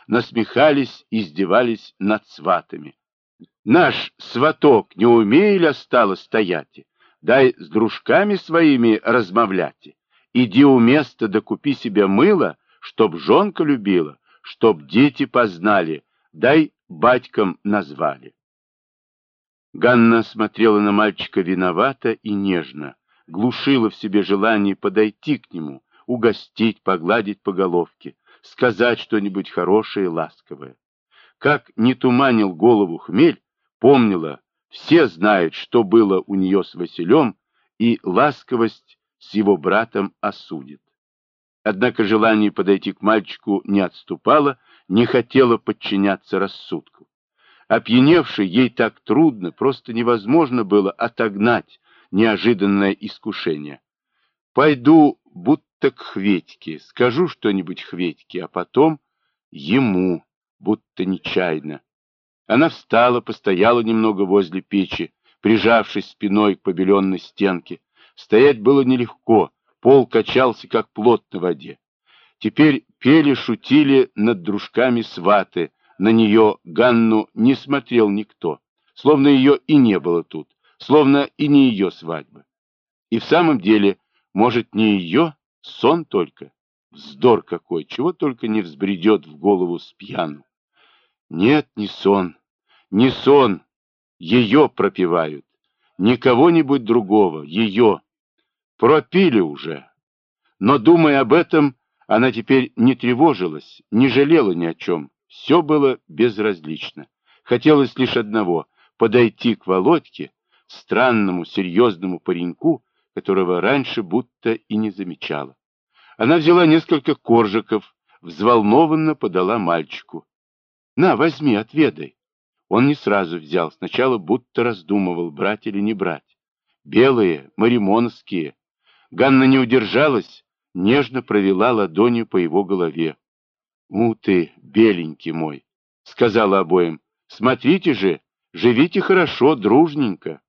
насмехались, издевались над сватами. Наш сваток не умеє ля стало стоять, дай с дружками своими размовлять. Иди у места да купи себе мыло, чтоб жонка любила, чтоб дети познали, дай батькам назвали. Ганна смотрела на мальчика виновато и нежно, глушила в себе желание подойти к нему, угостить, погладить по головке, сказать что-нибудь хорошее и ласковое. Как не туманил голову хмель, помнила, все знают, что было у нее с Василем, и ласковость с его братом осудит. Однако желание подойти к мальчику не отступало, не хотело подчиняться рассудку. Опьяневшей, ей так трудно, просто невозможно было отогнать неожиданное искушение. Пойду будто к Хветьке, скажу что-нибудь Хветьке, а потом ему, будто нечаянно. Она встала, постояла немного возле печи, прижавшись спиной к побеленной стенке. Стоять было нелегко, пол качался, как плот на воде. Теперь пели, шутили над дружками сваты. На нее, Ганну, не смотрел никто, словно ее и не было тут, словно и не ее свадьба. И в самом деле, может, не ее, сон только. Вздор какой, чего только не взбредет в голову с пьяну. Нет, не сон, не сон, ее пропевают, не кого-нибудь другого, ее. Пропили уже. Но, думая об этом, она теперь не тревожилась, не жалела ни о чем. Все было безразлично. Хотелось лишь одного — подойти к Володьке, странному, серьезному пареньку, которого раньше будто и не замечала. Она взяла несколько коржиков, взволнованно подала мальчику. «На, возьми, отведай». Он не сразу взял, сначала будто раздумывал, брать или не брать. Белые, маримонские. Ганна не удержалась, нежно провела ладонью по его голове. Ты, беленький мой», — сказала обоим, — «смотрите же, живите хорошо, дружненько».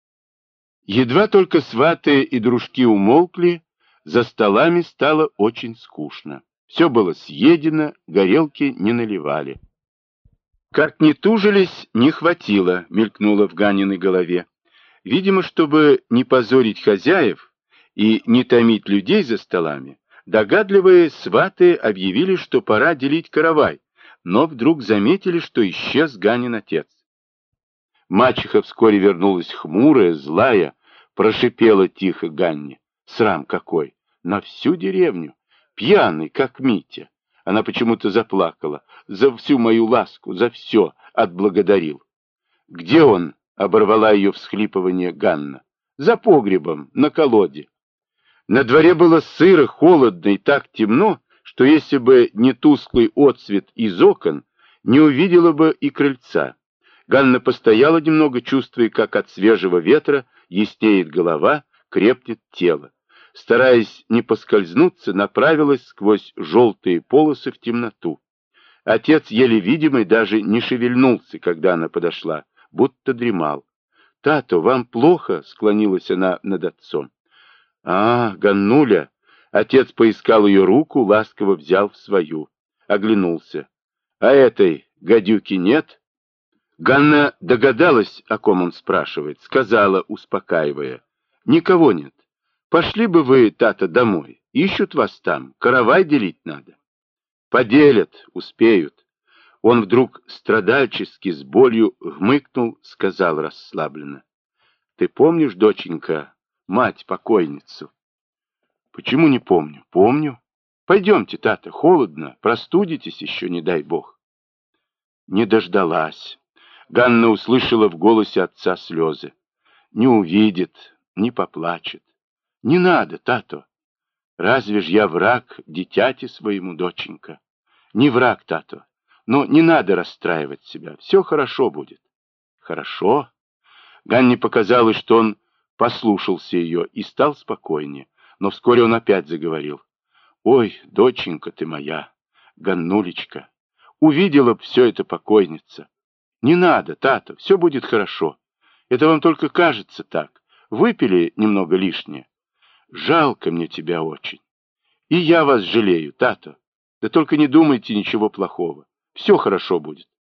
Едва только сваты и дружки умолкли, за столами стало очень скучно. Все было съедено, горелки не наливали. Как ни тужились, не хватило, мелькнуло в Ганиной голове. Видимо, чтобы не позорить хозяев и не томить людей за столами, догадливые сваты объявили, что пора делить каравай, но вдруг заметили, что исчез Ганин отец. Мачеха вскоре вернулась хмурая, злая, прошипела тихо Ганне. Срам какой! На всю деревню! Пьяный, как Митя! Она почему-то заплакала. За всю мою ласку, за все отблагодарил. «Где он?» — оборвала ее всхлипывание Ганна. «За погребом, на колоде». На дворе было сыро, холодно и так темно, что если бы не тусклый отсвет из окон, не увидела бы и крыльца. Ганна постояла немного, чувствуя, как от свежего ветра яснеет голова, крепнет тело. Стараясь не поскользнуться, направилась сквозь желтые полосы в темноту. Отец, еле видимый, даже не шевельнулся, когда она подошла, будто дремал. «Тато, вам плохо?» — склонилась она над отцом. Ганнуля!» Отец поискал ее руку, ласково взял в свою. Оглянулся. «А этой гадюки нет?» Ганна догадалась, о ком он спрашивает, сказала, успокаивая. «Никого нет. Пошли бы вы, тата, домой. Ищут вас там. Каравай делить надо». «Поделят, успеют». Он вдруг страдальчески, с болью хмыкнул, сказал расслабленно. «Ты помнишь, доченька, мать-покойницу?» «Почему не помню?» «Помню. Пойдемте, тата, холодно, простудитесь еще, не дай бог». Не дождалась. Ганна услышала в голосе отца слезы. Не увидит, не поплачет. «Не надо, тато. Разве ж я враг дитяти своему, доченька?» «Не враг, тато. Но не надо расстраивать себя. Все хорошо будет». «Хорошо?» Ганне показалось, что он послушался ее и стал спокойнее. Но вскоре он опять заговорил. «Ой, доченька ты моя, Ганнулечка, увидела б все это покойница. Не надо, тата, все будет хорошо. Это вам только кажется так. Выпили немного лишнее. Жалко мне тебя очень. И я вас жалею, тата. Да только не думайте ничего плохого. все хорошо будет.